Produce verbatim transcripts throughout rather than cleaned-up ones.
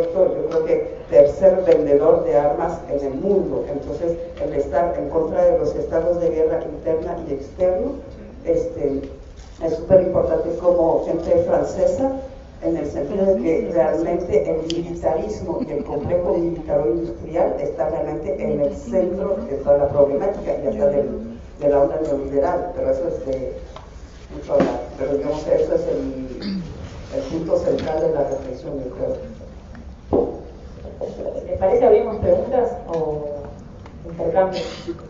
vuelto, yo creo que, tercer vendedor de armas en el mundo. Entonces, el estar en contra de los estados de guerra interna y externo, este, es súper importante como gente francesa, en el sentido de que realmente el militarismo y el complejo militar-industrial está realmente en el centro de toda la problemática y hasta del, de la onda neoliberal, pero eso es de mucho hablar. Pero digamos que eso es el, el punto central de la reflexión, yo creo. ¿Les parece abrimos preguntas o intercambios?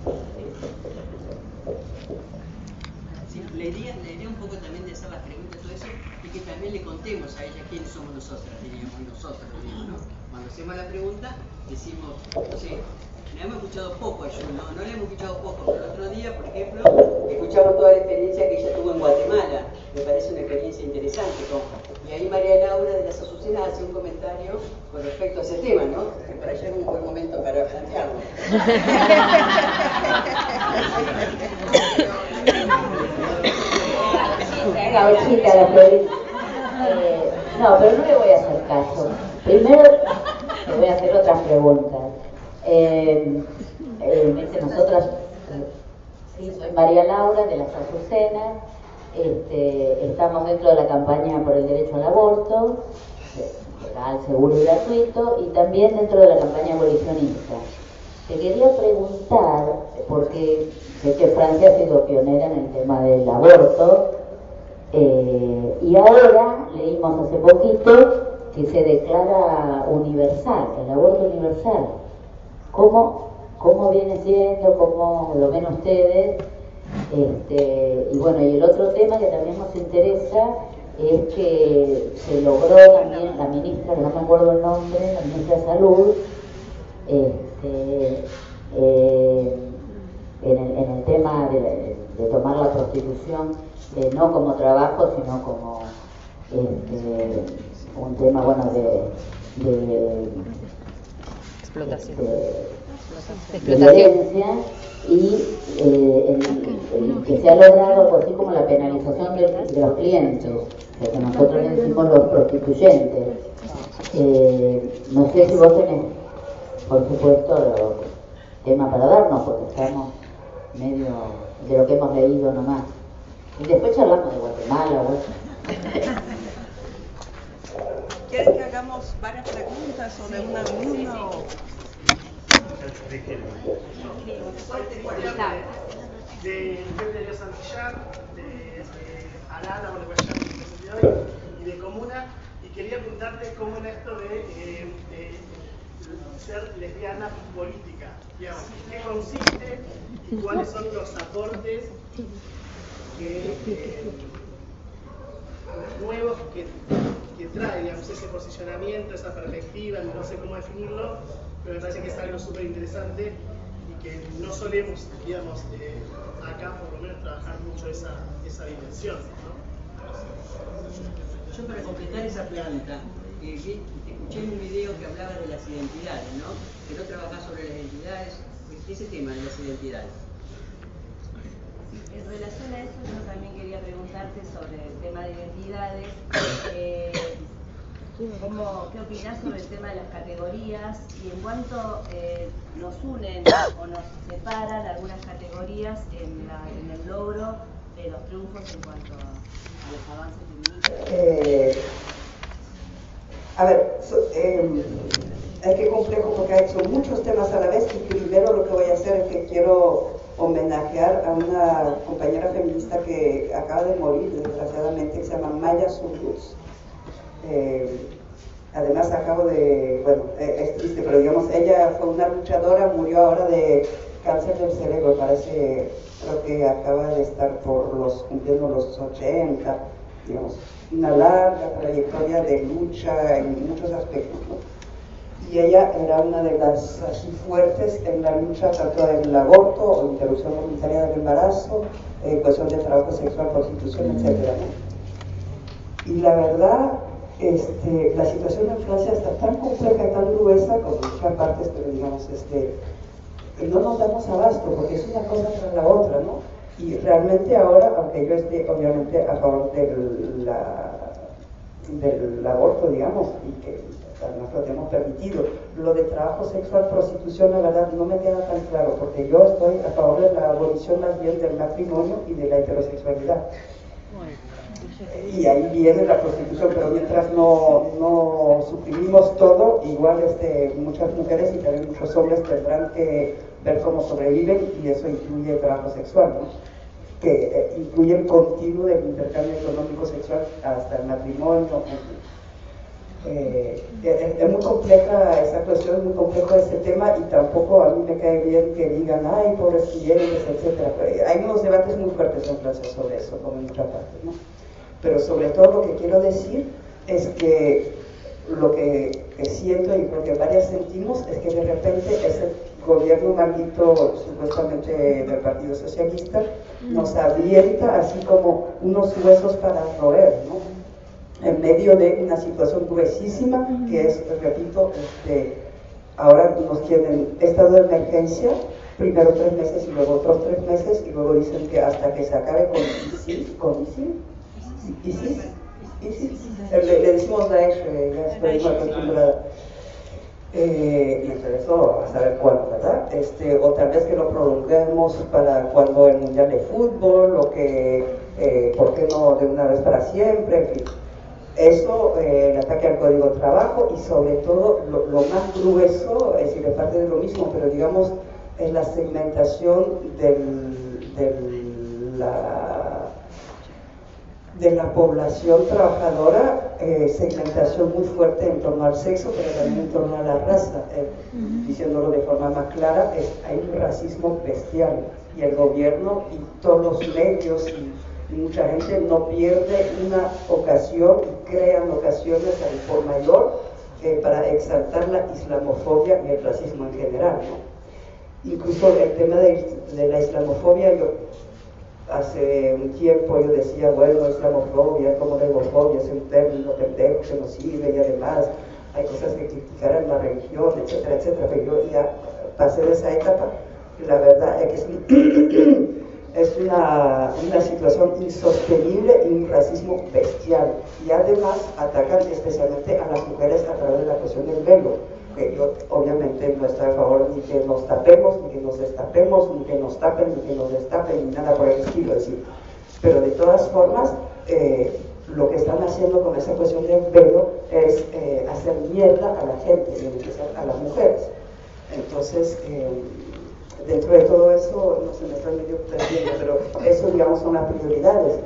Sí, la idea, la idea un poco también de hacer las preguntas, todo eso, y que también le contemos a ella quiénes somos nosotras, diríamos, nosotros, diríamos, ¿no? Cuando hacemos la pregunta, decimos, no sé, la hemos escuchado poco a Yu, no, no la hemos escuchado poco, pero el otro día, por ejemplo, escuchamos toda la experiencia que ella tuvo en Guatemala, me parece una experiencia interesante, ¿no? Y ahí María Laura de las Azucenas hace un comentario con respecto a ese tema, ¿no? Que para ella es un buen momento para plantearlo. La ochita, la Florita. Eh, no, pero no le voy a hacer caso. Primero le voy a hacer otras preguntas. Eh, eh, nosotras, eh, sí, soy María Laura de las Azucenas. Este, estamos dentro de la campaña por el derecho al aborto, legal, seguro y gratuito, y también dentro de la campaña abolicionista. Te quería preguntar, porque sé que Francia ha sido pionera en el tema del aborto, eh, y ahora leímos hace poquito que se declara universal, el aborto universal. ¿Cómo, cómo viene siendo, cómo lo ven ustedes? Este, y bueno, y el otro tema que también nos interesa es que se logró también, la ministra, que no me acuerdo el nombre, la ministra de Salud, este, eh, en, el, en el tema de, de tomar la prostitución eh, no como trabajo, sino como este, un tema, bueno, de, de explotación. Este, de violencia, y eh, el, el que se ha logrado algo así como la penalización de, de los clientes, lo que nosotros le decimos los prostituyentes. Eh, no sé si vos tenés, por supuesto, tema para darnos, porque estamos medio de lo que hemos leído nomás. Y después charlamos de Guatemala o eso. ¿Quieres que hagamos varias preguntas o de una en una? O... De Frente de Santillán, de eh, Arana, o de hoy, y de Comuna, y quería preguntarte cómo en esto de, eh, de ser lesbiana política, digamos, qué consiste y cuáles son los aportes que, eh, nuevos que, que trae, digamos, ese posicionamiento, esa perspectiva, no sé cómo definirlo, pero me parece que es algo súper interesante y que no solemos, digamos, eh, acá por lo menos trabajar mucho esa, esa dimensión, ¿no? Yo para completar esa pregunta, eh, vi, escuché en un video que hablaba de las identidades, ¿no? Que no trabajás sobre las identidades, ese tema de las identidades. En relación a eso, yo también quería preguntarte sobre el tema de identidades. Eh, ¿cómo, ¿Qué opinás sobre el tema de las categorías y en cuánto eh, nos unen o nos separan algunas categorías en, la, en el logro de los triunfos en cuanto a, a los avances feministas? Eh, a ver, so, eh, es que complejo porque ha hecho muchos temas a la vez, y primero lo que voy a hacer es que quiero homenajear a una compañera feminista que acaba de morir desgraciadamente, que se llama Maya Zurluz. Eh, además acabo de, bueno, eh, es triste, pero digamos, ella fue una luchadora, murió ahora de cáncer del cerebro, parece, creo que acaba de estar por los, cumpliendo los ochenta, digamos, una larga trayectoria de lucha en muchos aspectos, ¿no? Y ella era una de las así fuertes en la lucha tanto del aborto o interrupción voluntaria del embarazo, eh, cuestión de trabajo sexual, prostitución, etcétera, ¿no? Y la verdad, este, la situación en Francia está tan compleja y tan gruesa, como en muchas partes, pero digamos, este, no nos damos abasto, porque es una cosa tras la otra, ¿no? Y realmente ahora, aunque yo esté obviamente a favor del, la, del aborto, digamos, y que además lo tenemos permitido. Lo de trabajo sexual, prostitución, la verdad no me queda tan claro, porque yo estoy a favor de la abolición más bien del matrimonio y de la heterosexualidad. Y ahí viene la prostitución, pero mientras no, no suprimimos todo, igual este, muchas mujeres y también muchos hombres tendrán que ver cómo sobreviven, y eso incluye el trabajo sexual, ¿no? Que eh, incluye el continuo del intercambio económico sexual hasta el matrimonio. Eh, es, es muy compleja esa cuestión, es muy complejo ese tema, y tampoco a mí me cae bien que digan, ay, pobres clientes, etcétera. Hay unos debates muy fuertes en Francia sobre eso, como en muchas partes, ¿no? Pero sobre todo lo que quiero decir es que lo que, que siento, y creo que varias sentimos, es que de repente ese gobierno maldito, supuestamente del Partido Socialista, nos avienta así como unos huesos para roer, ¿no? En medio de una situación gruesísima, que es, repito, este, ahora nos tienen estado de emergencia, primero tres meses y luego otros tres meses, y luego dicen que hasta que se acabe con ISIL, con ISIL, ISIS, ISIS, le, le decimos Daesh, eh, ya estoy muy acostumbrada. Eh, y entre eso, a saber cuándo, ¿verdad? Este, o tal vez que lo prolonguemos para cuando el Mundial de Fútbol, o que, eh, ¿por qué no de una vez para siempre? En fin, eso, eh, el ataque al Código de Trabajo, y sobre todo, lo, lo más grueso, es decir, es parte de lo mismo, pero digamos, es la segmentación del, del, la, de la población trabajadora, eh, segmentación muy fuerte en torno al sexo, pero también en torno a la raza. Eh, diciéndolo de forma más clara, es, hay un racismo bestial, y el gobierno y todos los medios y, y mucha gente no pierde una ocasión y crean ocasiones al por mayor eh, para exaltar la islamofobia y el racismo en general, ¿no? Incluso el tema de, de la islamofobia, yo hace un tiempo yo decía, bueno, islamofobia, como legofobia, es un término pendejo que no sirve, y además hay cosas que criticar en la religión, etcétera, etcétera, pero yo ya pasé de esa etapa, y la verdad es que es, un, es una, una situación insostenible y un racismo bestial, y además atacan especialmente a las mujeres a través de la cuestión del velo, que yo obviamente no estoy a favor ni que nos tapemos, ni que nos destapemos, ni que nos tapen, ni que nos destapen, ni nada por el estilo, es decir, pero de todas formas, eh, lo que están haciendo con esa cuestión del velo es eh, hacer mierda a la gente, y en especial a las mujeres. Entonces, eh, dentro de todo eso, no se me está medio perdiendo, pero eso, digamos, son las prioridades.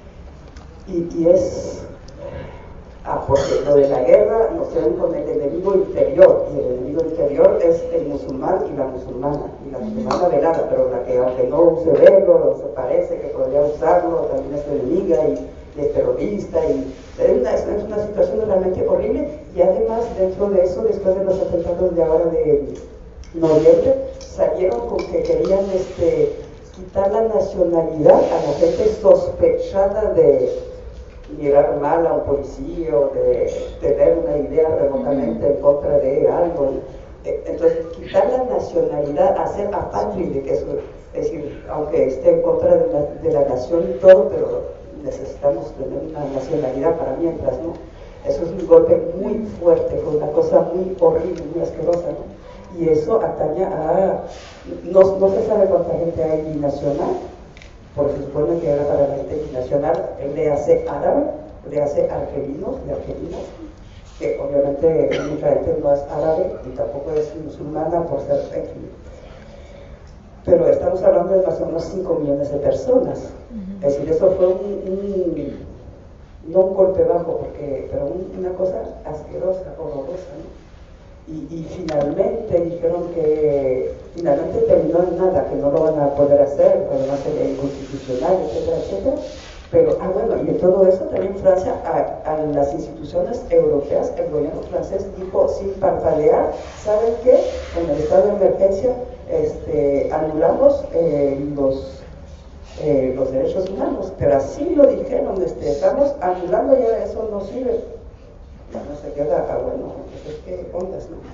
Y, y es... Ah, porque lo de la guerra nos tienen con el enemigo interior, y el enemigo interior es el musulmán y la musulmana, y la musulmana velada, pero la que aunque no use velo, se parece que podría usarlo, también es enemiga y, y es terrorista, y es una, es una situación realmente horrible. Y además, dentro de eso, después de los atentados de ahora de noviembre, salieron con que querían este, quitar la nacionalidad a la gente sospechada de mirar mal a un policía, o de tener una idea remotamente en contra de algo. Entonces, quitar la nacionalidad, hacer apátride, que eso, es decir, aunque esté en contra de la, de la nación y todo, pero necesitamos tener una nacionalidad para mientras, ¿no? Eso es un golpe muy fuerte, fue una cosa muy horrible, muy asquerosa, ¿no? Y eso atañe a... No, no se sabe cuánta gente hay binacional, porque se supone que era para la gente binacional, le hace árabe, le hace argelinos y argelinas, que obviamente mucha gente no es árabe y tampoco es musulmana por ser étnico. Pero estamos hablando de más o menos cinco millones de personas. Uh-huh. Es decir, eso fue un, un, no un golpe bajo, porque, pero un, una cosa asquerosa, horrorosa, ¿no? Y, y finalmente dijeron que finalmente terminó en nada, que no lo van a poder hacer, que además sería inconstitucional, etcétera, etcétera. Pero, ah bueno, y en todo eso también Francia, a, a las instituciones europeas, el gobierno francés dijo sin parpadear, ¿saben qué? En el estado de emergencia este, anulamos eh, los, eh, los derechos humanos, pero así lo dijeron, este, estamos anulando, ya eso no sirve. No se queda, ah, bueno, entonces, ¿qué ondas, no?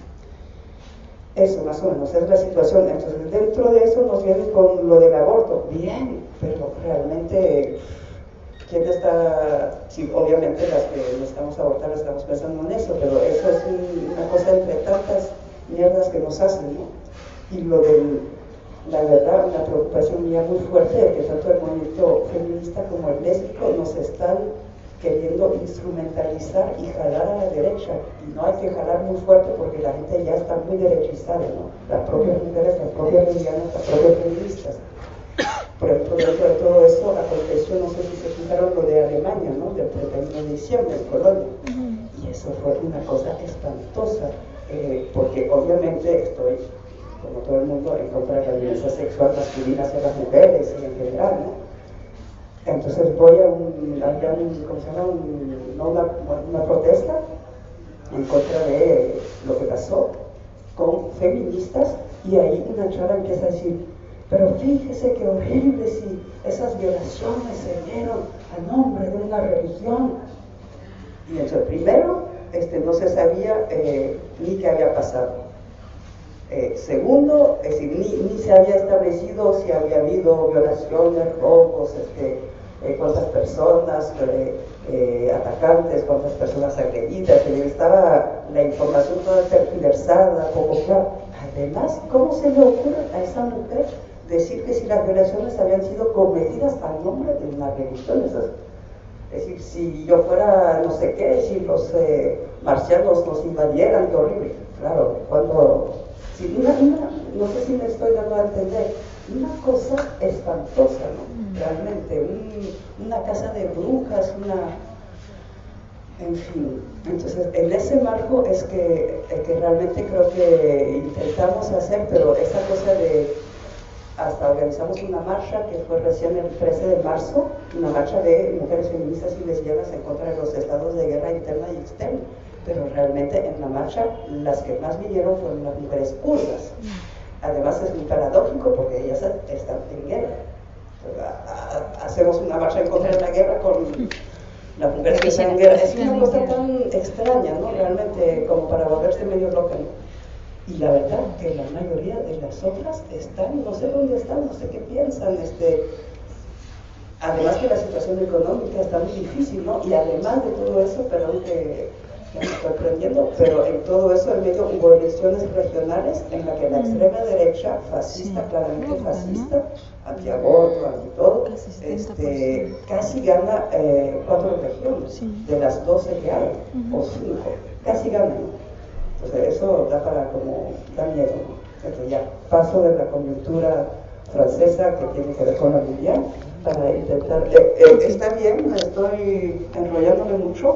Eso más o menos es la situación. Entonces, dentro de eso nos vienen con lo del aborto. Bien, pero realmente, ¿quién está? Sí, obviamente las que necesitamos abortar estamos pensando en eso, pero eso es un, una cosa entre tantas mierdas que nos hacen, ¿no? Y lo del, la verdad, una preocupación mía muy fuerte es que tanto el movimiento feminista como el lésbico nos están queriendo instrumentalizar y jalar a la derecha, y no hay que jalar muy fuerte porque la gente ya está muy derechizada, ¿no? Las propias mujeres, las propias lesbianas, las propias feministas. Por ejemplo, dentro de todo eso aconteció, no sé si se fijaron lo de Alemania, ¿no? Del treinta y uno de diciembre en Colonia, y eso fue una cosa espantosa, eh, porque obviamente estoy, como todo el mundo, en contra de la violencia sexual masculina hacia las mujeres y en general, ¿no? Entonces voy a un, había un, ¿cómo se llama? Un, no una, una protesta en contra de lo que pasó con feministas, y ahí una chava empieza a decir, pero fíjese qué horrible si esas violaciones se dieron a nombre de una religión. Y entonces primero este, no se sabía eh, ni qué había pasado. Eh, segundo, es decir, ni, ni se había establecido si había habido violaciones, robos, este, eh, cuántas personas eh, eh, atacantes, cuántas personas agredidas, que estaba la información toda tergiversada, poco clara. Además, ¿cómo se le ocurre a esa mujer decir que si las violaciones habían sido cometidas a nombre de una religión? Eso es, es decir, si yo fuera no sé qué, si los eh, marcianos nos invadieran, qué horrible. Claro, cuando... Sí, una, una, no sé si me estoy dando a entender, una cosa espantosa, ¿no? Realmente, un, una casa de brujas, una... En fin, entonces en ese marco es que, es que realmente creo que intentamos hacer, pero esa cosa de... Hasta organizamos una marcha que fue recién el trece de marzo, una marcha de mujeres feministas y lesbianas en contra de los estados de guerra interna y externa. Pero realmente en la marcha las que más vinieron fueron las mujeres kurdas. Además es muy paradójico porque ellas están en guerra. Hacemos una marcha en contra de la guerra con las mujeres que están en guerra. Es una cosa tan extraña, ¿no? Realmente como para volverse medio loca, ¿no? Y la verdad que la mayoría de las otras están, no sé dónde están, no sé qué piensan, este... Además que la situación económica está muy difícil, ¿no? Y además de todo eso, perdón que... ya me estoy aprendiendo, pero en todo eso en medio hubo elecciones regionales en la que la extrema derecha, fascista, claramente fascista, antiaborto, anti todo, este, casi gana eh, cuatro regiones de las doce que hay, o cinco, casi gana. Entonces eso da para como, da miedo, ¿no? Entonces ya paso de la coyuntura francesa que tiene que ver con la mundial para intentar, eh, eh, está bien, estoy enrollándome mucho.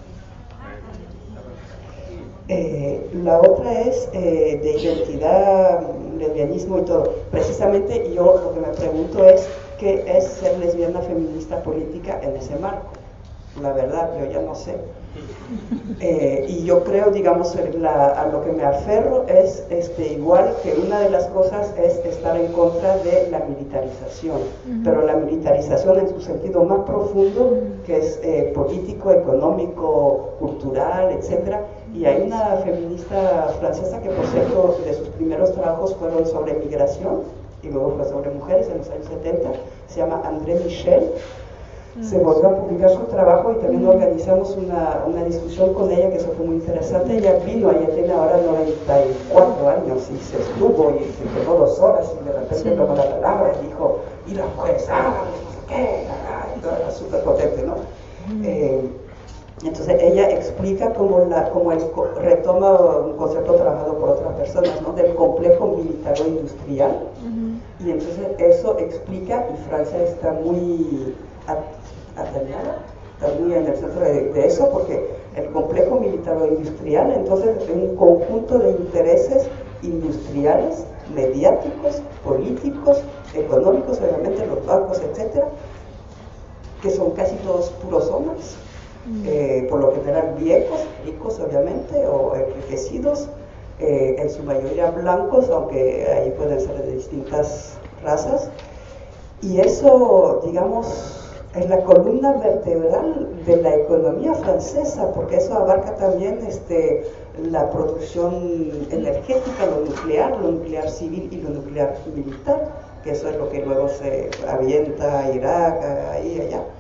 Eh, la otra es eh, de identidad, lesbianismo y todo. Precisamente yo lo que me pregunto es qué es ser lesbiana feminista política en ese marco. La verdad, yo ya no sé. Eh, y yo creo, digamos, la, a lo que me aferro es este, igual que una de las cosas es estar en contra de la militarización, uh-huh. Pero la militarización en su sentido más profundo, uh-huh. Que es eh, político, económico, cultural, etcétera. Y hay una feminista francesa que, por cierto, de sus primeros trabajos fueron sobre migración y luego fue sobre mujeres en los años setenta, se llama André Michel. Se volvió a publicar su trabajo y también organizamos una, una discusión con ella, que eso fue muy interesante. Ella vino, ella tiene ahora noventa y cuatro años y se estuvo y se quedó dos horas y de repente sí. Tomó la palabra y dijo, y las mujeres árabes, no sé qué, y todo era súper potente, ¿no? Mm. Eh, entonces ella explica cómo, la, cómo él retoma un concepto trabajado por otras personas, ¿no? Del complejo militar-industrial. Uh-huh. Y entonces eso explica, y Francia está muy atañada, está muy en el centro de, de eso, porque el complejo militar-industrial entonces es un conjunto de intereses industriales, mediáticos, políticos, económicos, obviamente los bancos, etcétera, que son casi todos puros hombres. Eh, por lo general viejos, ricos obviamente, o enriquecidos, eh, en su mayoría blancos, aunque ahí pueden ser de distintas razas, y eso, digamos, es la columna vertebral de la economía francesa, porque eso abarca también este, la producción energética, lo nuclear, lo nuclear civil y lo nuclear militar, que eso es lo que luego se avienta a Irak, ahí, allá.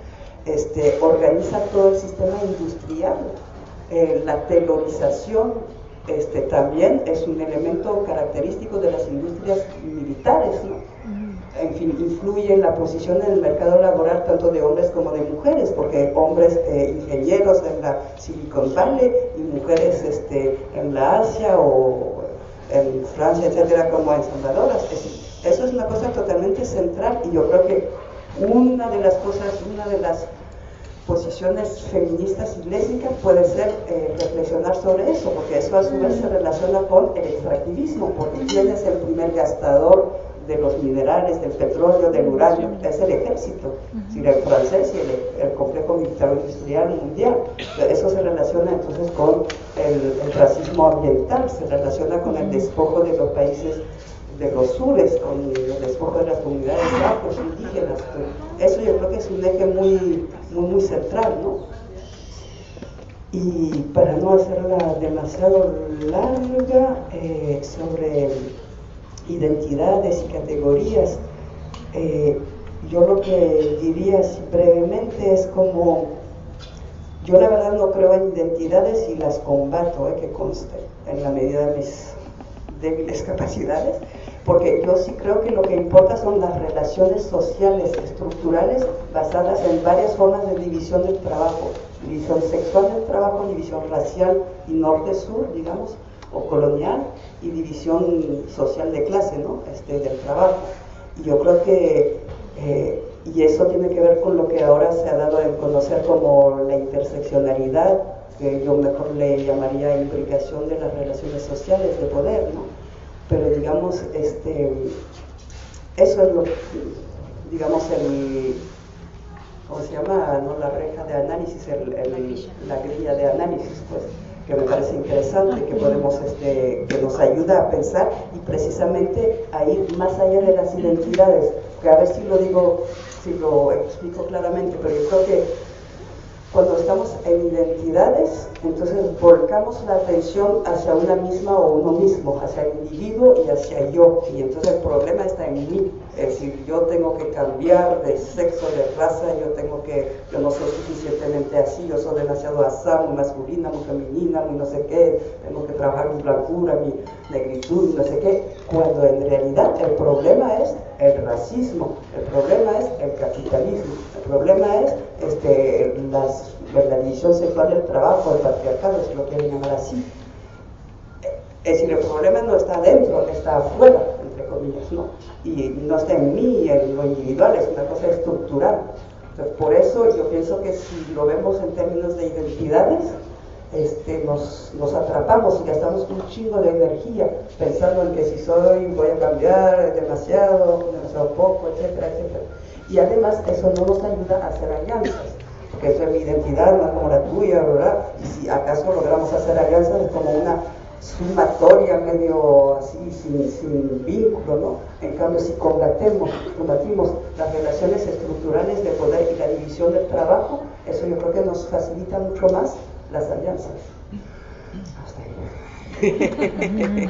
este, organiza todo el sistema industrial. Eh, la tailorización este, también es un elemento característico de las industrias militares, ¿no? En fin, influye en la posición en el mercado laboral tanto de hombres como de mujeres, porque hombres eh, ingenieros en la Silicon Valley y mujeres este, en la Asia o en Francia, etcétera, como ensambladoras. Es decir, eso es una cosa totalmente central, y yo creo que una de las cosas, una de las posiciones feministas y lésbicas puede ser eh, reflexionar sobre eso, porque eso a su vez se relaciona con el extractivismo, porque ¿quién es el primer gastador de los minerales, del petróleo, del uranio? Es el ejército, es decir, el francés y el, el complejo militar industrial mundial. Eso se relaciona entonces con el, el racismo ambiental, se relaciona con el despojo de los países de los sures, con el despojo de las comunidades afro, indígenas. Eso yo creo que es un eje muy, muy, muy central, ¿no? Y para no hacerla demasiado larga, eh, sobre identidades y categorías, eh, yo lo que diría así brevemente es como, yo la verdad no creo en identidades y las combato, eh, que conste, en la medida de mis débiles capacidades, porque yo sí creo que lo que importa son las relaciones sociales estructurales basadas en varias formas de división del trabajo: división sexual del trabajo, división racial y norte-sur, digamos, o colonial, y división social de clase, ¿no? Este, del trabajo. Y yo creo que, eh, y eso tiene que ver con lo que ahora se ha dado a conocer como la interseccionalidad, que yo mejor le llamaría implicación de las relaciones sociales de poder, ¿no? Pero digamos, este, eso es lo que, digamos, el, ¿cómo se llama? ¿No? La reja de análisis, el, el, la grilla de análisis, pues, que me parece interesante, que podemos, este, que nos ayuda a pensar y precisamente a ir más allá de las identidades, que a ver si lo digo, si lo explico claramente, pero yo creo que cuando estamos en identidades, entonces volcamos la atención hacia una misma o uno mismo, hacia el individuo y hacia yo, y entonces el problema está en mí. Es decir, yo tengo que cambiar de sexo, de raza, yo tengo que, yo no soy suficientemente así, yo soy demasiado asá, muy masculina, muy femenina, muy no sé qué, tengo que trabajar mi blancura, mi negritud, no sé qué, cuando en realidad el problema es el racismo, el problema es el capitalismo, el problema es este, las, la división sexual del trabajo, el patriarcado, si lo quieren llamar así. Es decir, el problema no está adentro, está afuera, entre comillas, ¿no? Y no está en mí, en lo individual, es una cosa estructural. Entonces, por eso yo pienso que si lo vemos en términos de identidades, este, nos, nos atrapamos y gastamos un chingo de energía pensando en que si soy, voy a cambiar demasiado, demasiado poco, etcétera, etcétera. Y además eso no nos ayuda a hacer alianzas, porque eso es mi identidad, no es como la tuya, ¿verdad? Y si acaso logramos hacer alianzas es como una sumatoria medio así, sin, sin vínculo, ¿no? En cambio, si combatemos, combatimos las relaciones estructurales de poder y la división del trabajo, eso yo creo que nos facilita mucho más las alianzas. Hasta ahí.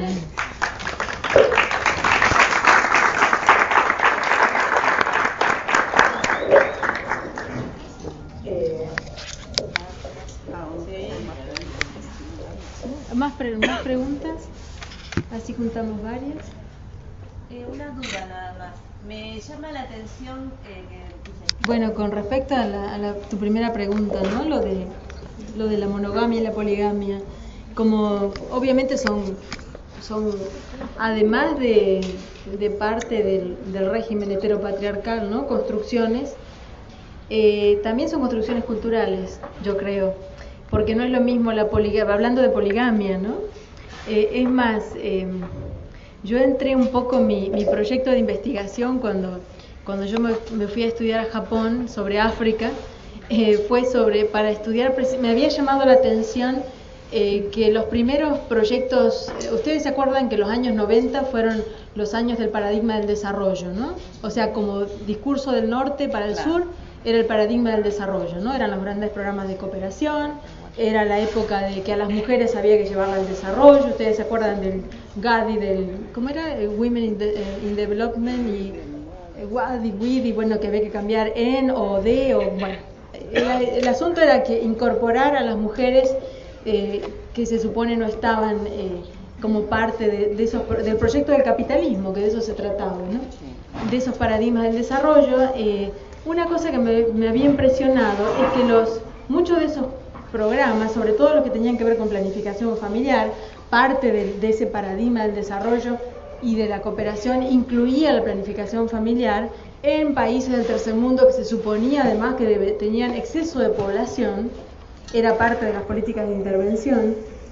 Más, pre más preguntas, así juntamos varias. Eh, una duda nada más. Me llama la atención eh, que... Bueno, con respecto a, la, a la, tu primera pregunta, ¿no? Lo de, lo de la monogamia y la poligamia, como obviamente son, son además de, de parte del, del régimen heteropatriarcal, ¿no? Construcciones, eh, también son construcciones culturales, yo creo. Porque no es lo mismo la poligamia, hablando de poligamia, ¿no? Eh, es más, eh, yo entré un poco mi, mi proyecto de investigación cuando, cuando yo me, me fui a estudiar a Japón sobre África, eh, fue sobre, para estudiar, me había llamado la atención eh, que los primeros proyectos, ustedes se acuerdan que los años noventa fueron los años del paradigma del desarrollo, ¿no? O sea, como discurso del norte para el claro. sur, era el paradigma del desarrollo, ¿no? Eran los grandes programas de cooperación, era la época de que a las mujeres había que llevarlas al desarrollo. Ustedes se acuerdan del Gavi, del, ¿cómo era? Women in, de, in Development y Wadi, Widi, bueno, que había que cambiar en o de, o bueno, el, el asunto era que incorporar a las mujeres eh, que se supone no estaban eh, como parte de, de esos, del proyecto del capitalismo, que de eso se trataba, ¿no? De esos paradigmas del desarrollo. Eh, una cosa que me, me había impresionado es que los muchos de esos programas, sobre todo los que tenían que ver con planificación familiar, parte de, de ese paradigma del desarrollo y de la cooperación incluía la planificación familiar en países del tercer mundo que se suponía además que debe, tenían exceso de población, era parte de las políticas de intervención.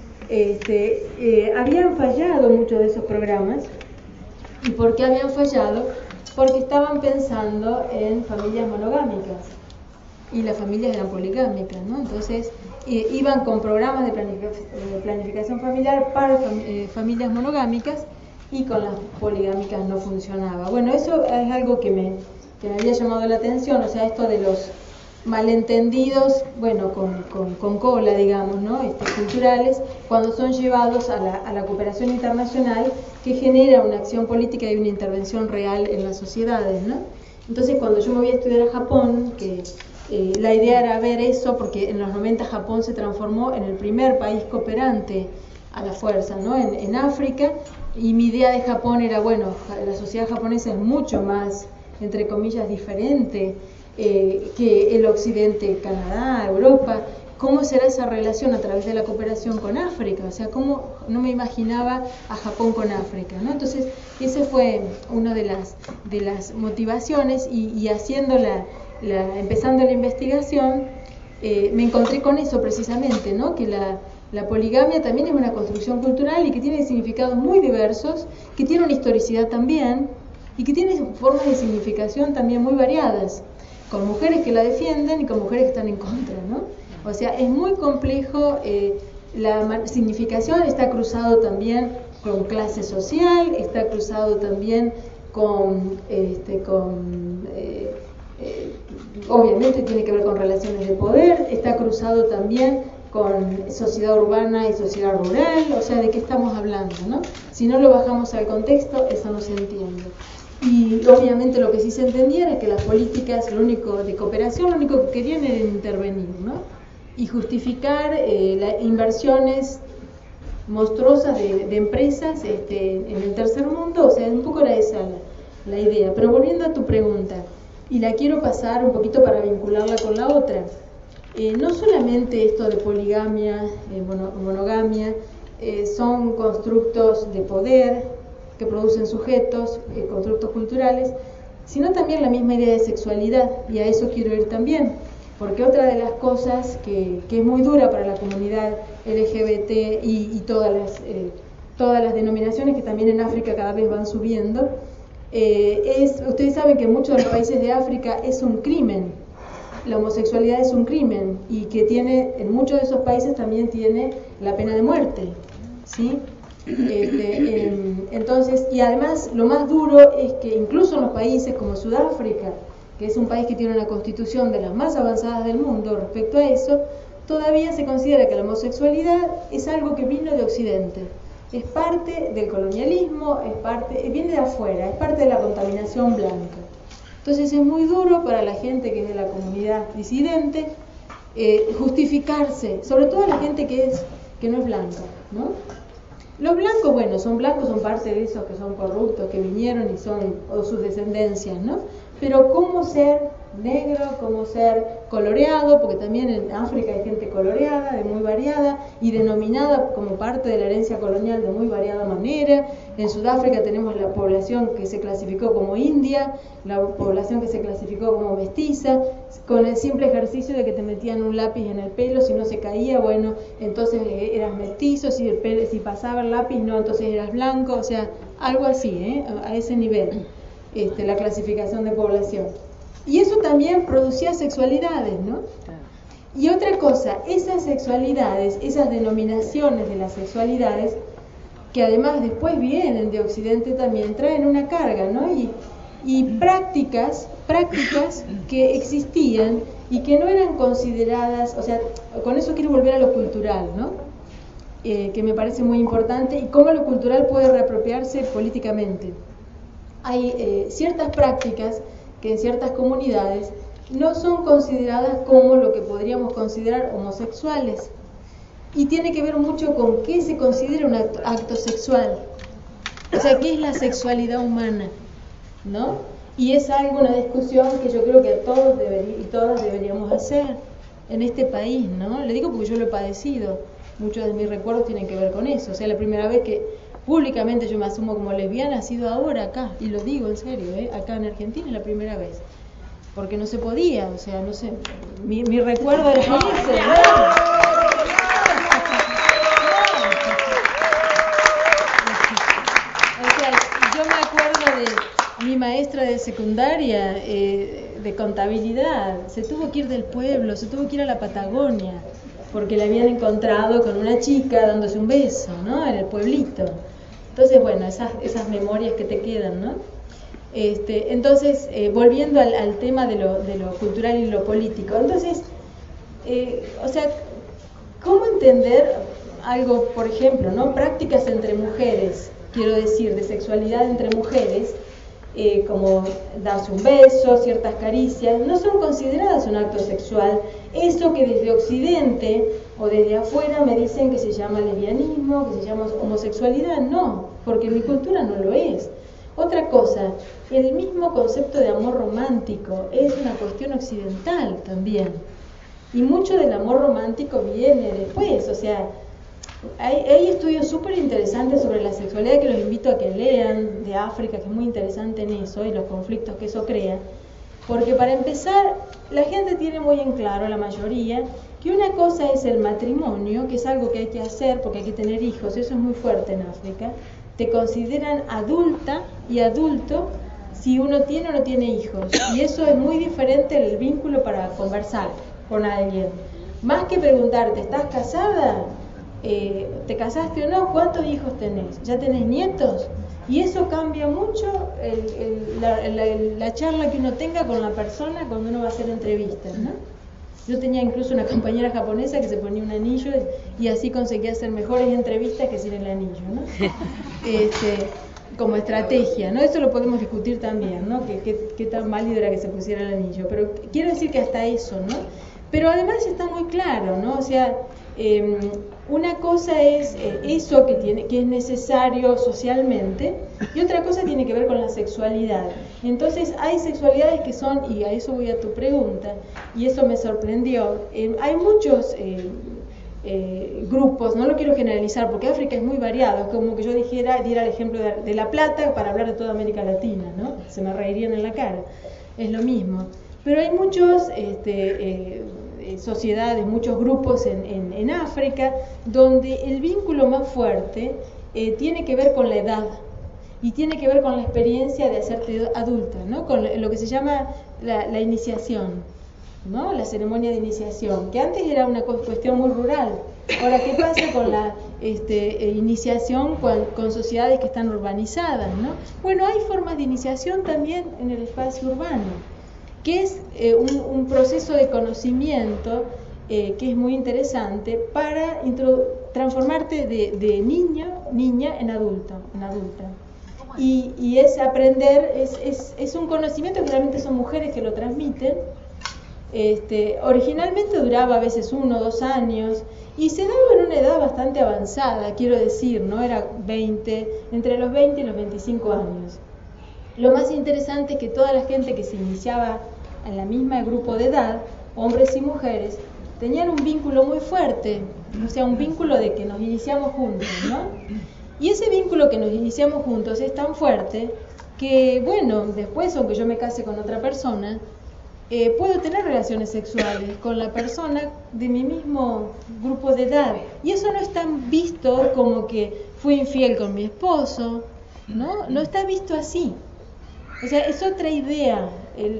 Este, eh, habían fallado muchos de esos programas. ¿Y por qué habían fallado? Porque estaban pensando en familias monogámicas y las familias eran poligámicas, ¿no? Entonces eh, iban con programas de planific- eh, planificación familiar para fam- eh, familias monogámicas y con las poligámicas no funcionaba. Bueno, eso es algo que me, que me había llamado la atención, o sea, esto de los malentendidos, bueno, con, con, con cola, digamos, ¿no? Este, culturales, cuando son llevados a la, a la cooperación internacional que genera una acción política y una intervención real en las sociedades, ¿no? Entonces, cuando yo me voy a estudiar a Japón, que eh, la idea era ver eso, porque en los noventa Japón se transformó en el primer país cooperante a la fuerza, ¿no? En, en África, y mi idea de Japón era, bueno, la sociedad japonesa es mucho más, entre comillas, diferente eh, que el occidente, Canadá, Europa. ¿Cómo será esa relación a través de la cooperación con África? O sea, ¿cómo no me imaginaba a Japón con África, ¿no? Entonces, esa fue una de las, de las motivaciones y, y haciendo la, la, empezando la investigación, eh, me encontré con eso precisamente, ¿no? Que la La poligamia también es una construcción cultural y que tiene significados muy diversos, que tiene una historicidad también y que tiene formas de significación también muy variadas, con mujeres que la defienden y con mujeres que están en contra, ¿no? O sea, es muy complejo, eh, la significación está cruzado también con clase social, está cruzado también con, este, con eh, eh, obviamente tiene que ver con relaciones de poder, está cruzado también con sociedad urbana y sociedad rural, o sea, ¿de qué estamos hablando, no? Si no lo bajamos al contexto, eso no se entiende. Y obviamente lo que sí se entendía era que las políticas, lo único de cooperación, lo único que querían era intervenir, ¿no? Y justificar eh, las inversiones monstruosas de, de empresas este, en el tercer mundo, o sea, un poco era esa la, la idea. Pero volviendo a tu pregunta, y la quiero pasar un poquito para vincularla con la otra. Eh, no solamente esto de poligamia, eh, mono, monogamia, eh, son constructos de poder que producen sujetos, eh, constructos culturales, sino también la misma idea de sexualidad, y a eso quiero ir también, porque otra de las cosas que, que es muy dura para la comunidad L G B T y, y todas, las, eh, todas las denominaciones que también en África cada vez van subiendo, eh, es, ustedes saben que en muchos de los países de África es un crimen. La homosexualidad es un crimen y que tiene, en muchos de esos países también tiene la pena de muerte, ¿sí? Este, eh, entonces, y además lo más duro es que incluso en los países como Sudáfrica, que es un país que tiene una constitución de las más avanzadas del mundo respecto a eso, todavía se considera que la homosexualidad es algo que vino de Occidente, es parte del colonialismo, es parte, viene de afuera, es parte de la contaminación blanca. Entonces es muy duro para la gente que es de la comunidad disidente eh, justificarse, sobre todo la gente que es que no es blanca, ¿no? Los blancos, bueno, son blancos, son parte de esos que son corruptos, que vinieron y son, o sus descendencias, ¿no? Pero ¿cómo ser negro? ¿Cómo ser coloreado? Porque también en África hay gente coloreada, de muy variada, y denominada como parte de la herencia colonial de muy variada manera. En Sudáfrica tenemos la población que se clasificó como india, la población que se clasificó como mestiza, con el simple ejercicio de que te metían un lápiz en el pelo, si no se caía, bueno, entonces eras mestizo, si, el pelo, si pasaba el lápiz, no, entonces eras blanco, o sea, algo así, ¿eh? A ese nivel, este, la clasificación de población. Y eso también producía sexualidades, ¿no? Y otra cosa, esas sexualidades, esas denominaciones de las sexualidades, que además después vienen de Occidente también, traen una carga, ¿no? Y, y prácticas, prácticas que existían y que no eran consideradas, o sea, con eso quiero volver a lo cultural, ¿no? Eh, que me parece muy importante, y cómo lo cultural puede reapropiarse políticamente. Hay eh, ciertas prácticas que en ciertas comunidades no son consideradas como lo que podríamos considerar homosexuales. Y tiene que ver mucho con qué se considera un acto, acto sexual. O sea, ¿qué es la sexualidad humana? ¿No? Y es algo, una discusión que yo creo que todos deberí, y todas deberíamos hacer en este país, ¿no? Le digo porque yo lo he padecido. Muchos de mis recuerdos tienen que ver con eso. O sea, la primera vez que públicamente yo me asumo como lesbiana ha sido ahora acá. Y lo digo en serio, ¿eh? Acá en Argentina es la primera vez. Porque no se podía, o sea, no sé. Mi, mi recuerdo era ese, ¿no? Mi maestra de secundaria, eh, de contabilidad, se tuvo que ir del pueblo, se tuvo que ir a la Patagonia, porque la habían encontrado con una chica dándose un beso, ¿no? En el pueblito. Entonces, bueno, esas, esas memorias que te quedan, ¿no? Este, entonces, eh, volviendo al, al tema de lo, de lo cultural y lo político. Entonces, eh, o sea, ¿cómo entender algo, por ejemplo, ¿no? Prácticas entre mujeres, quiero decir, de sexualidad entre mujeres, Eh, como darse un beso, ciertas caricias, no son consideradas un acto sexual. Eso que desde Occidente o desde afuera me dicen que se llama lesbianismo, que se llama homosexualidad, no, porque mi cultura no lo es. Otra cosa, el mismo concepto de amor romántico es una cuestión occidental también, y mucho del amor romántico viene después, o sea, Hay, hay estudios súper interesantes sobre la sexualidad que los invito a que lean, de África, que es muy interesante en eso y los conflictos que eso crea, porque para empezar, la gente tiene muy en claro, la mayoría, que una cosa es el matrimonio, que es algo que hay que hacer porque hay que tener hijos, eso es muy fuerte en África, te consideran adulta y adulto si uno tiene o no tiene hijos, y eso es muy diferente el vínculo para conversar con alguien. Más que preguntarte, ¿estás casada? Eh, ¿te casaste o no? ¿Cuántos hijos tenés? ¿Ya tenés nietos? Y eso cambia mucho el, el, la, la, la charla que uno tenga con la persona cuando uno va a hacer entrevistas, ¿no? Yo tenía incluso una compañera japonesa que se ponía un anillo y así conseguía hacer mejores entrevistas que sin el anillo, ¿no? Este, como estrategia, ¿no? Eso lo podemos discutir también, ¿no? ¿Qué, qué, qué tan válido era que se pusiera el anillo? Pero quiero decir que hasta eso, ¿no? Pero además está muy claro, ¿no? O sea, eh, una cosa es eh, eso que, tiene, que es necesario socialmente y otra cosa tiene que ver con la sexualidad. Entonces hay sexualidades que son, y a eso voy a tu pregunta, y eso me sorprendió, eh, hay muchos eh, eh, grupos, no lo quiero generalizar porque África es muy variado, es como que yo dijera, diera el ejemplo de, de La Plata para hablar de toda América Latina, ¿no? Se me reirían en la cara, es lo mismo. Pero hay muchos este, eh, sociedades, muchos grupos en, en, en África donde el vínculo más fuerte eh, tiene que ver con la edad y tiene que ver con la experiencia de hacerte adulta, ¿no? Con lo que se llama la, la iniciación, ¿no? La ceremonia de iniciación, que antes era una cuestión muy rural. Ahora, ¿qué pasa con la este, iniciación con, con sociedades que están urbanizadas, ¿no? Bueno, hay formas de iniciación también en el espacio urbano, que es eh, un, un proceso de conocimiento eh, que es muy interesante para transformarte de, de niño, niña en adulto, en adulta. Y, y es aprender, es, es, es un conocimiento que realmente son mujeres que lo transmiten. Este, originalmente duraba a veces uno o dos años y se daba en una edad bastante avanzada, quiero decir, ¿no? Era veinte, entre los veinte y los veinticinco años. Lo más interesante es que toda la gente que se iniciaba en la misma grupo de edad, hombres y mujeres, tenían un vínculo muy fuerte, o sea, un vínculo de que nos iniciamos juntos, ¿no? Y ese vínculo que nos iniciamos juntos es tan fuerte que, bueno, después, aunque yo me case con otra persona, eh, puedo tener relaciones sexuales con la persona de mi mismo grupo de edad. Y eso no es tan visto como que fui infiel con mi esposo, ¿no? No está visto así. O sea, es otra idea. El,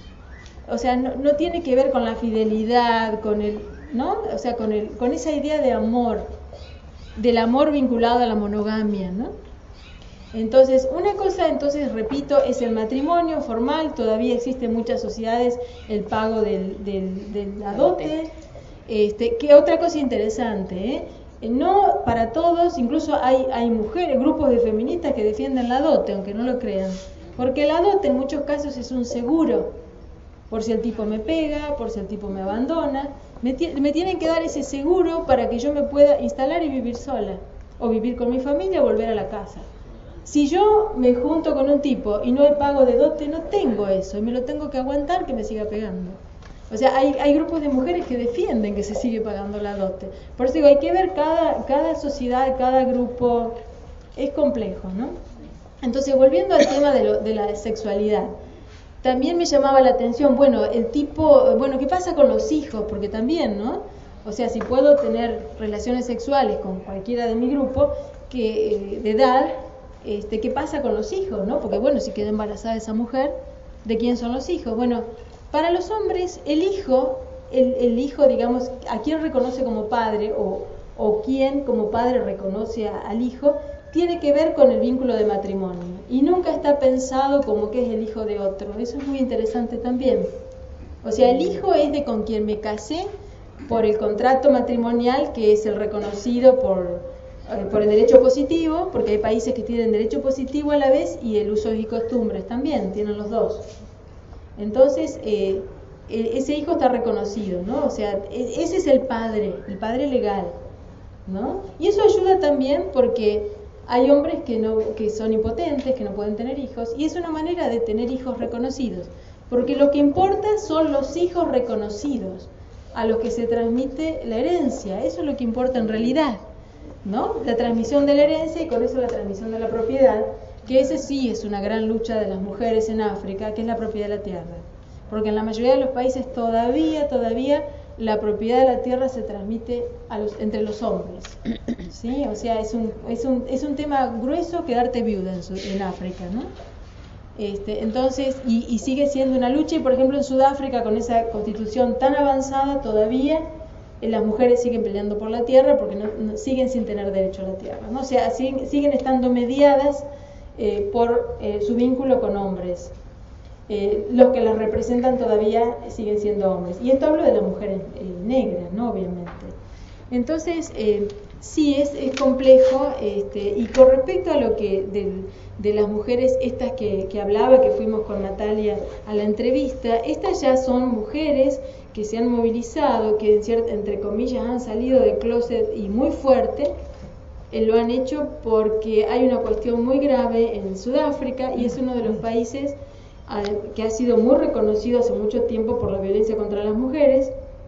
o sea, no, no tiene que ver con la fidelidad, con el, ¿no? O sea, con el, con esa idea de amor, del amor vinculado a la monogamia, ¿no? Entonces, una cosa, entonces, repito, es el matrimonio formal. Todavía existe en muchas sociedades el pago del, del, del la dote. Este, que otra cosa interesante, ¿eh? No para todos, incluso hay, hay mujeres, grupos de feministas que defienden la dote, aunque no lo crean. Porque la dote en muchos casos es un seguro. por si el tipo me pega, por si el tipo me abandona. Me, me tienen que dar ese seguro para que yo me pueda instalar y vivir sola, o vivir con mi familia o volver a la casa. Si yo me junto con un tipo y no hay pago de dote, no tengo eso, y me lo tengo que aguantar que me siga pegando. O sea, hay, hay grupos de mujeres que defienden que se sigue pagando la dote. Por eso digo, hay que ver cada, cada sociedad, cada grupo, es complejo, ¿no? Entonces, volviendo al tema de, lo, de la sexualidad, también me llamaba la atención, bueno, el tipo, bueno, ¿qué pasa con los hijos? Porque también, ¿no? O sea, si puedo tener relaciones sexuales con cualquiera de mi grupo que, eh, de edad, este, ¿qué pasa con los hijos, no? Porque, bueno, si queda embarazada esa mujer, ¿de quién son los hijos? Bueno, para los hombres, el hijo, el, el hijo, digamos, a quién reconoce como padre o, o quién como padre reconoce a, al hijo, tiene que ver con el vínculo de matrimonio y nunca está pensado como que es el hijo de otro. Eso es muy interesante también. O sea, el hijo es de con quien me casé por el contrato matrimonial, que es el reconocido por, eh, por el derecho positivo, porque hay países que tienen derecho positivo a la vez y el uso y costumbres también, tienen los dos. Entonces, eh, ese hijo está reconocido, ¿no? O sea, ese es el padre, el padre legal, ¿no? Y eso ayuda también porque hay hombres que, no, que son impotentes, que no pueden tener hijos, y es una manera de tener hijos reconocidos, porque lo que importa son los hijos reconocidos, a los que se transmite la herencia. Eso es lo que importa en realidad, ¿no? La transmisión de la herencia y con eso la transmisión de la propiedad, que ese sí es una gran lucha de las mujeres en África, que es la propiedad de la tierra, porque en la mayoría de los países todavía, todavía la propiedad de la tierra se transmite a los, entre los hombres, ¿sí? O sea, es un, es un, es un tema grueso quedarte viuda en, su, en África, ¿no? Este, entonces, y, y sigue siendo una lucha, y por ejemplo en Sudáfrica, con esa constitución tan avanzada, todavía eh, las mujeres siguen peleando por la tierra porque no, no, siguen sin tener derecho a la tierra, ¿no? O sea, siguen, siguen estando mediadas eh, por eh, su vínculo con hombres. Eh, los que las representan todavía siguen siendo hombres. Y esto hablo de las mujeres eh, negras, ¿no? Obviamente. Entonces, eh, sí, es, es complejo. Este, y con respecto a lo que de, de las mujeres estas que, que hablaba, que fuimos con Natalia a la entrevista, estas ya son mujeres que se han movilizado, que en cierta, entre comillas han salido del closet y muy fuerte. Eh, lo han hecho porque hay una cuestión muy grave en Sudáfrica y es uno de los países que ha sido muy reconocido hace mucho tiempo por la violencia contra las mujeres,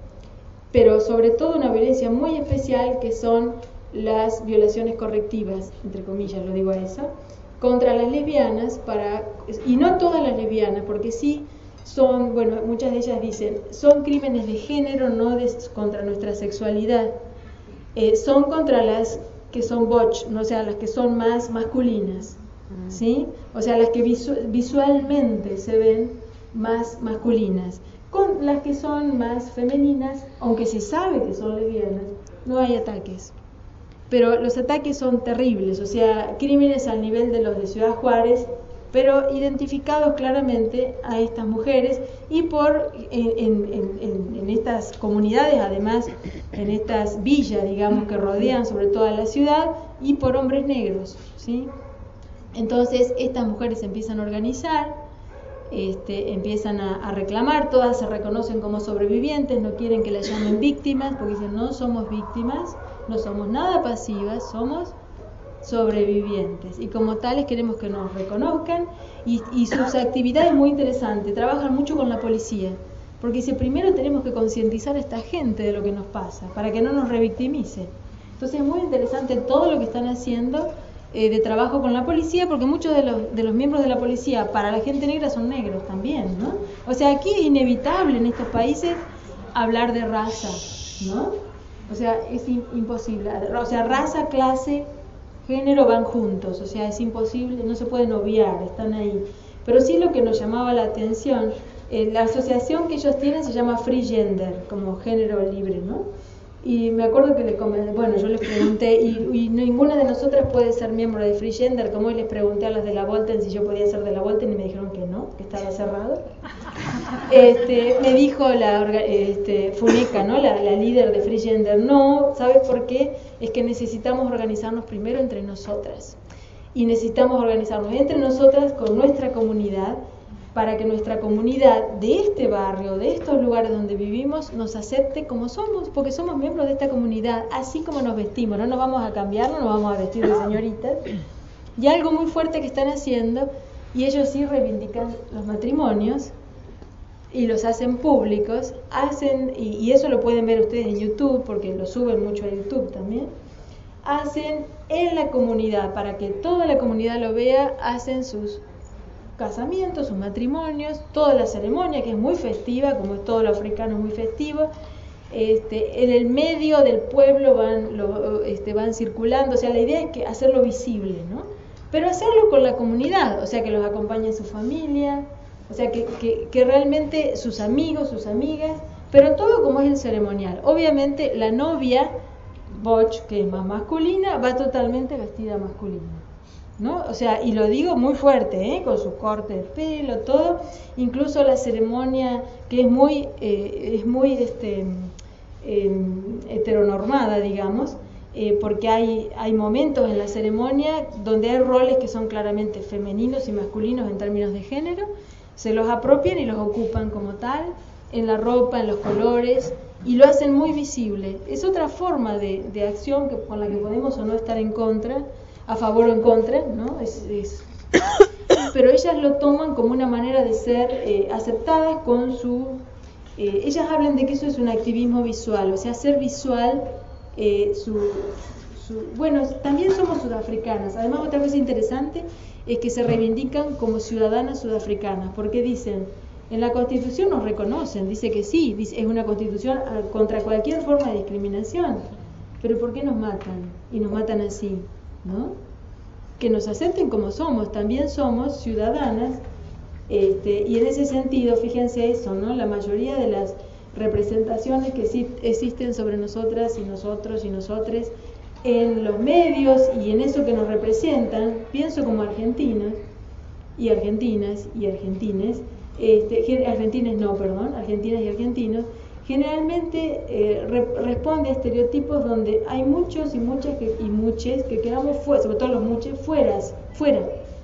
pero sobre todo una violencia muy especial que son las violaciones correctivas, entre comillas lo digo a eso, contra las lesbianas, para, y no todas las lesbianas, porque sí son, bueno, muchas de ellas dicen, son crímenes de género, no de, contra nuestra sexualidad, eh, son contra las que son butch, no, o sea, las que son más masculinas, ¿sí? O sea, las que visu visualmente se ven más masculinas, con las que son más femeninas, aunque se sabe que son lesbianas, no hay ataques. Pero los ataques son terribles, o sea, crímenes al nivel de los de Ciudad Juárez, pero identificados claramente a estas mujeres y por en, en, en, en estas comunidades, además en estas villas, digamos, que rodean sobre toda la ciudad, y por hombres negros, ¿sí? Entonces estas mujeres se empiezan a organizar, este, empiezan a, a reclamar, todas se reconocen como sobrevivientes, no quieren que las llamen víctimas, porque dicen no somos víctimas, no somos nada pasivas, somos sobrevivientes, y como tales queremos que nos reconozcan, y, y sus actividades muy interesantes, trabajan mucho con la policía, porque dice, primero tenemos que concientizar a esta gente de lo que nos pasa, para que no nos revictimice. Entonces es muy interesante todo lo que están haciendo eh, de trabajo con la policía, porque muchos de los, de los miembros de la policía para la gente negra son negros también, ¿no? O sea, aquí es inevitable en estos países hablar de raza, ¿no? O sea, es in, imposible, o sea, raza, clase, género van juntos, o sea, es imposible, no se pueden obviar, están ahí. Pero sí lo que nos llamaba la atención, eh, la asociación que ellos tienen se llama Free Gender, como género libre, ¿no? Y me acuerdo que le comenté, bueno, yo les pregunté, y, y ninguna de nosotras puede ser miembro de Free Gender, como hoy les pregunté a las de la Volten si yo podía ser de la Volten y me dijeron que no, que estaba cerrado. Este, me dijo la este, Funeca, ¿no? La, la líder de Free Gender, no, ¿sabes por qué? Es que necesitamos organizarnos primero entre nosotras. Y necesitamos organizarnos entre nosotras con nuestra comunidad para que nuestra comunidad de este barrio, de estos lugares donde vivimos, nos acepte como somos, porque somos miembros de esta comunidad, así como nos vestimos. No nos vamos a cambiar, no nos vamos a vestir de señoritas. Y algo muy fuerte que están haciendo, y ellos sí reivindican los matrimonios y los hacen públicos, hacen, y, y eso lo pueden ver ustedes en YouTube, porque lo suben mucho a YouTube también, hacen en la comunidad, para que toda la comunidad lo vea, hacen sus casamientos, sus matrimonios, toda la ceremonia, que es muy festiva, como es todo lo africano, muy festivo. Este, en el medio del pueblo van, lo, este, van circulando, o sea, la idea es que hacerlo visible, ¿no? Pero hacerlo con la comunidad, o sea, que los acompañe su familia, o sea, que, que, que realmente sus amigos, sus amigas, pero todo como es el ceremonial. Obviamente la novia, Boch, que es más masculina, va totalmente vestida masculina, ¿no? O sea, y lo digo muy fuerte, ¿eh? Con su corte de pelo, todo, incluso la ceremonia que es muy, eh, es muy este, eh, heteronormada, digamos, eh, porque hay, hay momentos en la ceremonia donde hay roles que son claramente femeninos y masculinos en términos de género, se los apropian y los ocupan como tal, en la ropa, en los colores, y lo hacen muy visible. Es otra forma de, de acción que, con la que podemos o no estar en contra, a favor o en contra, ¿no? Es, es... Pero ellas lo toman como una manera de ser eh, aceptadas con su... Eh, ellas hablan de que eso es un activismo visual, o sea, hacer visual eh, su, su... Bueno, también somos sudafricanas. Además, otra cosa interesante es que se reivindican como ciudadanas sudafricanas, porque dicen, en la Constitución nos reconocen, dice que sí, dice, es una Constitución contra cualquier forma de discriminación, pero ¿por qué nos matan? Y nos matan así, ¿no? Que nos acepten como somos, también somos ciudadanas, este, y en ese sentido, fíjense eso, ¿no? La mayoría de las representaciones que sí existen sobre nosotras y nosotros y nosotres en los medios y en eso que nos representan, pienso como argentinos y argentinas y argentines, este, argentines no, perdón, argentinas y argentinos, generalmente eh, re, responde a estereotipos donde hay muchos y muchas que, y muchas que quedamos fuera, sobre todo los muchos, fueras, fuera.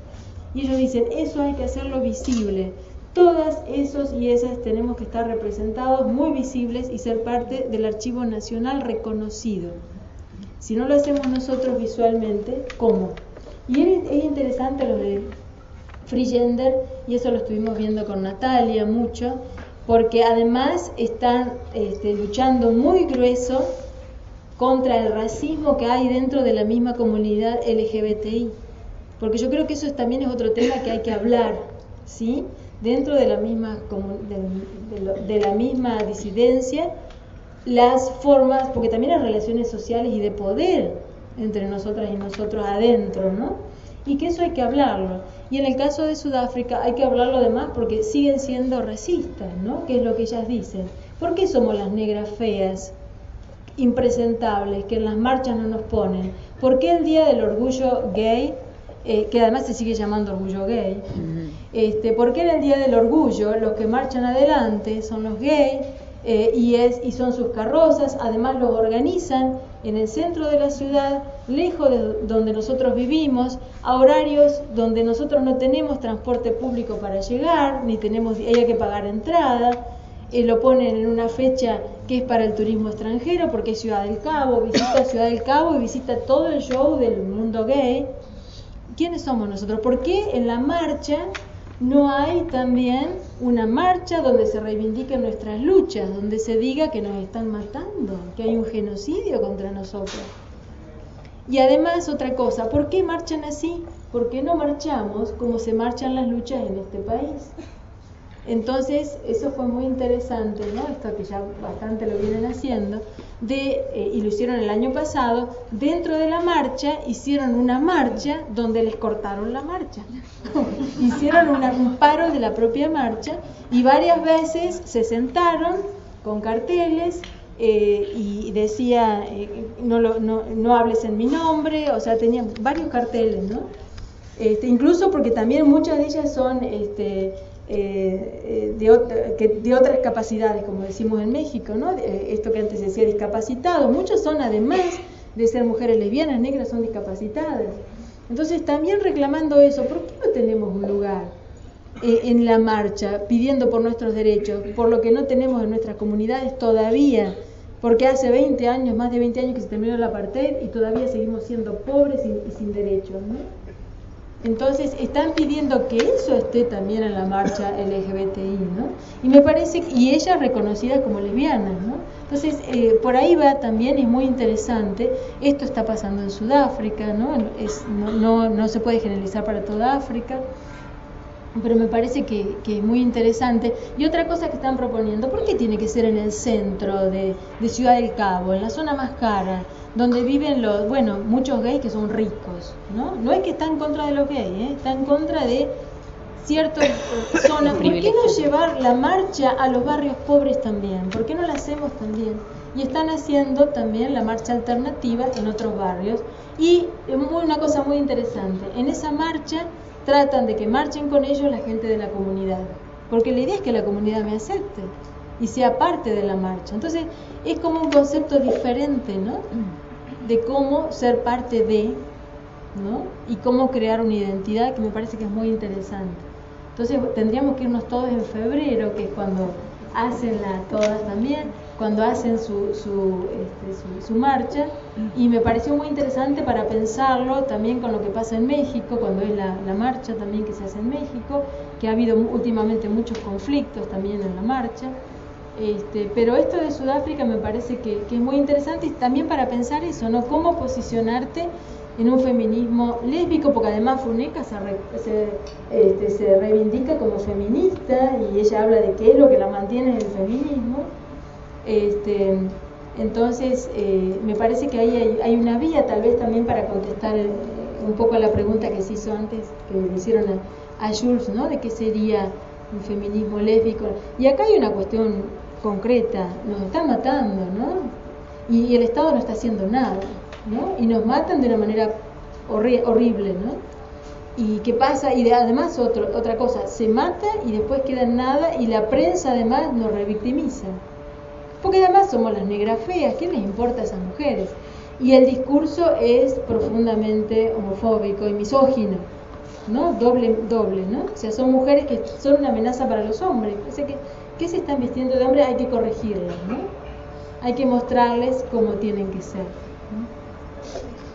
Y ellos dicen, eso hay que hacerlo visible. Todas esos y esas tenemos que estar representados, muy visibles y ser parte del archivo nacional reconocido. Si no lo hacemos nosotros visualmente, ¿cómo? Y es, es interesante lo de Free Gender, y eso lo estuvimos viendo con Natalia mucho, porque además están este, luchando muy grueso contra el racismo que hay dentro de la misma comunidad L G B T I, porque yo creo que eso es, también es otro tema que hay que hablar, ¿sí? Dentro de la misma de, de, lo, de la misma disidencia, las formas, porque también hay relaciones sociales y de poder entre nosotras y nosotros adentro, ¿no? Y que eso hay que hablarlo. Y en el caso de Sudáfrica hay que hablarlo además porque siguen siendo racistas, ¿no? Que es lo que ellas dicen. ¿Por qué somos las negras feas, impresentables, que en las marchas no nos ponen? ¿Por qué el día del orgullo gay, eh, que además se sigue llamando orgullo gay, este, ¿por qué en el día del orgullo los que marchan adelante son los gays? Eh, y, es, y son sus carrozas, además los organizan en el centro de la ciudad, lejos de donde nosotros vivimos, a horarios donde nosotros no tenemos transporte público para llegar, ni tenemos, hay que pagar entrada, eh, lo ponen en una fecha que es para el turismo extranjero, porque es Ciudad del Cabo, visita Ciudad del Cabo y visita todo el show del mundo gay. ¿Quiénes somos nosotros? ¿Por qué en la marcha no hay también una marcha donde se reivindiquen nuestras luchas, donde se diga que nos están matando, que hay un genocidio contra nosotros? Y además otra cosa, ¿por qué marchan así? ¿Por qué no marchamos como se marchan las luchas en este país? Entonces, eso fue muy interesante, ¿no? Esto que ya bastante lo vienen haciendo, de, eh, y lo hicieron el año pasado, dentro de la marcha, hicieron una marcha donde les cortaron la marcha. Hicieron una, un paro de la propia marcha y varias veces se sentaron con carteles eh, y decía, eh, no, lo, no, no hables en mi nombre, o sea, tenían varios carteles, ¿no? Este, incluso porque también muchas de ellas son... Este, Eh, de, otra, que, de otras capacidades, como decimos en México, ¿no? De, esto que antes se decía discapacitados, muchos son además de ser mujeres lesbianas, negras, son discapacitadas. Entonces también reclamando eso, ¿por qué no tenemos un lugar? eh, en la marcha pidiendo por nuestros derechos, por lo que no tenemos en nuestras comunidades todavía, porque hace veinte años, más de veinte años que se terminó el apartheid y todavía seguimos siendo pobres y, y sin derechos, ¿no? Entonces están pidiendo que eso esté también en la marcha L G B T I, ¿no? Y me parece, y ellas reconocidas como lesbianas, ¿no? Entonces eh, por ahí va también, es muy interesante. Esto está pasando en Sudáfrica, ¿no? Es, no, no, no se puede generalizar para toda África, pero me parece que, que es muy interesante. Y otra cosa que están proponiendo, ¿por qué tiene que ser en el centro de, de Ciudad del Cabo, en la zona más cara, donde viven los, bueno, muchos gays que son ricos, ¿no? No es que está en contra de los gays, ¿eh? Está en contra de ciertas zonas. ¿Por qué no llevar la marcha a los barrios pobres también? ¿Por qué no la hacemos también? Y están haciendo también la marcha alternativa en otros barrios. Y una cosa muy interesante, en esa marcha tratan de que marchen con ellos la gente de la comunidad, porque la idea es que la comunidad me acepte y sea parte de la marcha. Entonces es como un concepto diferente, ¿no? De cómo ser parte de, ¿no? Y cómo crear una identidad, que me parece que es muy interesante. Entonces tendríamos que irnos todos en febrero, que es cuando hacen la, todas también, cuando hacen su, su, este, su, su marcha, y me pareció muy interesante para pensarlo también con lo que pasa en México, cuando es la, la marcha también que se hace en México, que ha habido últimamente muchos conflictos también en la marcha. Este, pero esto de Sudáfrica me parece que, que es muy interesante, y también para pensar eso, ¿no? Cómo posicionarte en un feminismo lésbico, porque además Funeca se, re, se, este, se reivindica como feminista y ella habla de qué es lo que la mantiene en el feminismo. Este, entonces eh, me parece que ahí hay, hay una vía tal vez también para contestar eh, un poco a la pregunta que se hizo antes, que le hicieron a, a Jules, ¿no? De qué sería un feminismo lésbico. Y acá hay una cuestión concreta, nos están matando, ¿no? Y, y el Estado no está haciendo nada, ¿no? Y nos matan de una manera horri horrible, ¿no? ¿Y qué pasa? Y de, además otro, otra cosa, se mata y después queda en nada, y la prensa además nos revictimiza. Porque además somos las negras feas, ¿qué les importa a esas mujeres? Y el discurso es profundamente homofóbico y misógino, ¿no? Doble, doble, ¿no? O sea, son mujeres que son una amenaza para los hombres. O sea, que, que se están vistiendo de hombre, hay que corregirlas, ¿no? Hay que mostrarles cómo tienen que ser, ¿no?